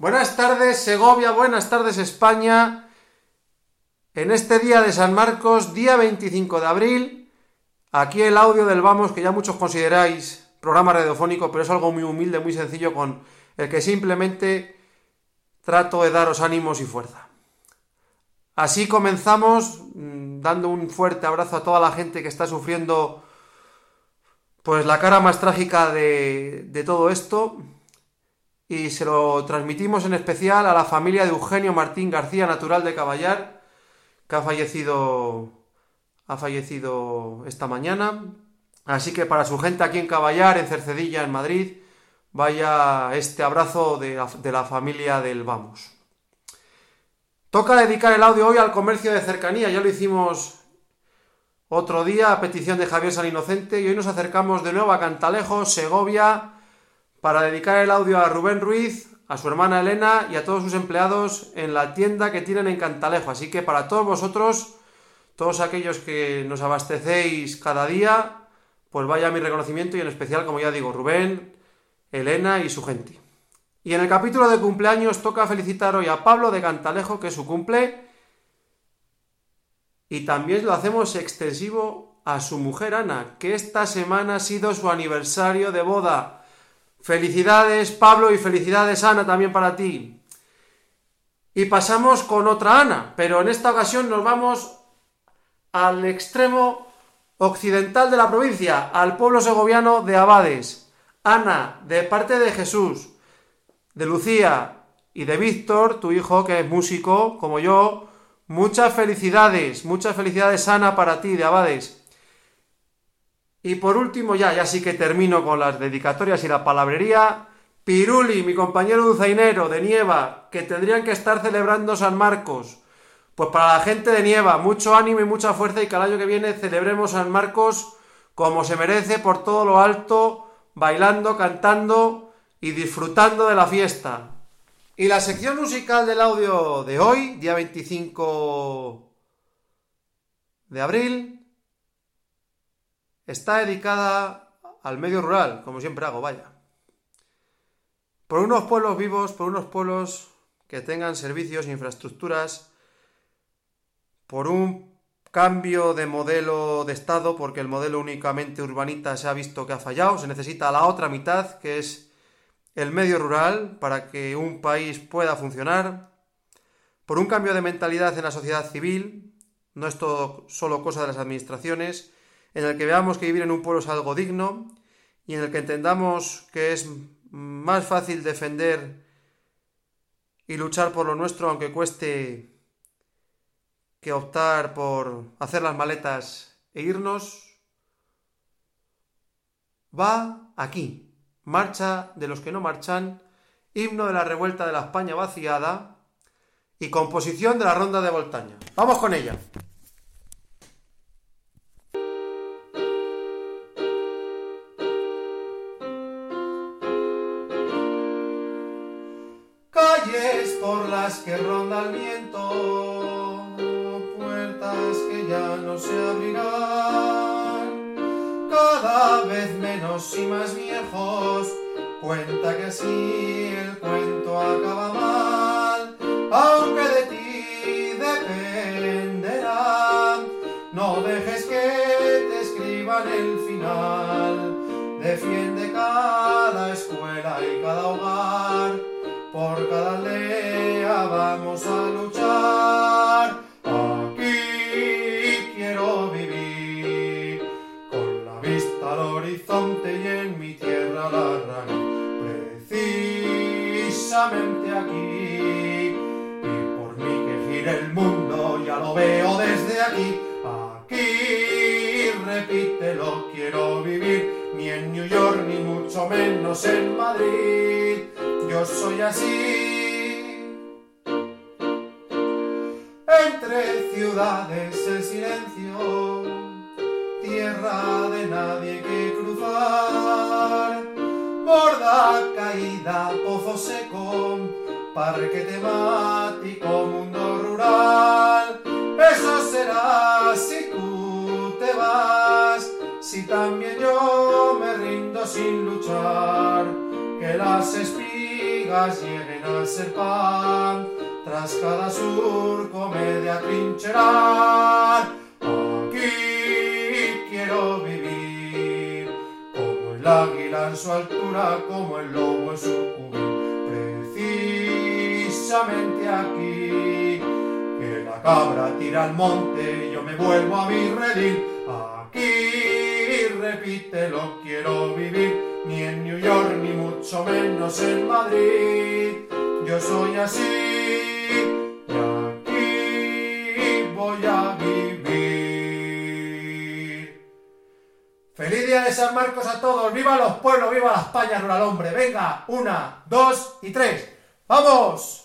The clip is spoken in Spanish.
Buenas tardes Segovia, buenas tardes España. En este día de San Marcos, día 25 de abril, aquí el audio del Vamos, que ya muchos consideráis programa radiofónico, pero es algo muy humilde, muy sencillo, con el que simplemente trato de daros ánimos y fuerza. Así comenzamos dando un fuerte abrazo a toda la gente que está sufriendo pues la cara más trágica de todo esto, y se lo transmitimos en especial a la familia de Eugenio Martín García, natural de Caballar, que ha fallecido esta mañana. Así que para su gente aquí en Caballar, en Cercedilla, en Madrid, vaya este abrazo de la familia del Vamos. Toca dedicar el audio hoy al comercio de cercanía. Ya lo hicimos otro día a petición de Javier San Inocente, y hoy nos acercamos de nuevo a Cantalejo, Segovia, para dedicar el audio a Rubén Ruiz, a su hermana Elena y a todos sus empleados en la tienda que tienen en Cantalejo. Así que para todos vosotros, todos aquellos que nos abastecéis cada día, pues vaya mi reconocimiento, y en especial, como ya digo, Rubén, Elena y su gente. Y en el capítulo de cumpleaños toca felicitar hoy a Pablo de Cantalejo, que es su cumple, y también lo hacemos extensivo a su mujer Ana, que esta semana ha sido su aniversario de boda. Felicidades Pablo y felicidades Ana también para ti. Y pasamos con otra Ana, pero en esta ocasión nos vamos al extremo occidental de la provincia, al pueblo segoviano de Abades. Ana, de parte de Jesús, de Lucía y de Víctor, tu hijo, que es músico como yo, muchas felicidades Ana para ti, de Abades. Y por último, ya sí que termino con las dedicatorias y la palabrería. Piruli, mi compañero dulzainero de Nieva, que tendrían que estar celebrando San Marcos. Pues para la gente de Nieva, mucho ánimo y mucha fuerza, y que el año que viene celebremos San Marcos como se merece, por todo lo alto, bailando, cantando y disfrutando de la fiesta. Y la sección musical del audio de hoy, día 25 de abril, está dedicada al medio rural, como siempre hago, vaya. Por unos pueblos vivos, por unos pueblos que tengan servicios e infraestructuras, por un cambio de modelo de Estado, porque el modelo únicamente urbanita se ha visto que ha fallado. Se necesita la otra mitad, que es el medio rural, para que un país pueda funcionar. Por un cambio de mentalidad en la sociedad civil, no es todo solo cosa de las administraciones, en el que veamos que vivir en un pueblo es algo digno, y en el que entendamos que es más fácil defender y luchar por lo nuestro, aunque cueste, que optar por hacer las maletas e irnos. Va aquí, marcha de los que no marchan, himno de la revuelta de la España vaciada y composición de la Ronda de Voltaña. ¡Vamos con ella! Calles por las que ronda el viento, puertas que ya no se abrirán, cada vez menos y más viejos, cuenta que así el cuento acaba mal, aunque de ti dependerá, no dejes que te escriban el final, defiende cada escuela y cada hogar, por cada aldea vamos a luchar. Aquí quiero vivir, con la vista al horizonte y en mi tierra la raíz. Precisamente aquí, y por mí que gire el mundo, ya lo veo desde aquí. Aquí, repítelo, quiero vivir, ni en New York ni mucho menos en Madrid. Yo soy así. Entre ciudades el silencio, tierra de nadie que cruzar, borda caída, pozo seco, parque temático, mundo rural. Eso será si tú te vas, si también yo me rindo sin luchar, que las espigas migas lleguen a ser pan, tras cada surco me de atrincherar. Aquí quiero vivir, como el águila en su altura, como el lobo en su cubil. Precisamente aquí, que la cabra tira al monte, yo me vuelvo a mi redil. Aquí, repítelo, quiero vivir, ni en New York, ni mucho menos en Madrid. Yo soy así, y aquí voy a vivir. ¡Feliz día de San Marcos a todos! ¡Viva los pueblos! ¡Viva la España rural, hombre! Venga, 1, 2 y 3. ¡Vamos!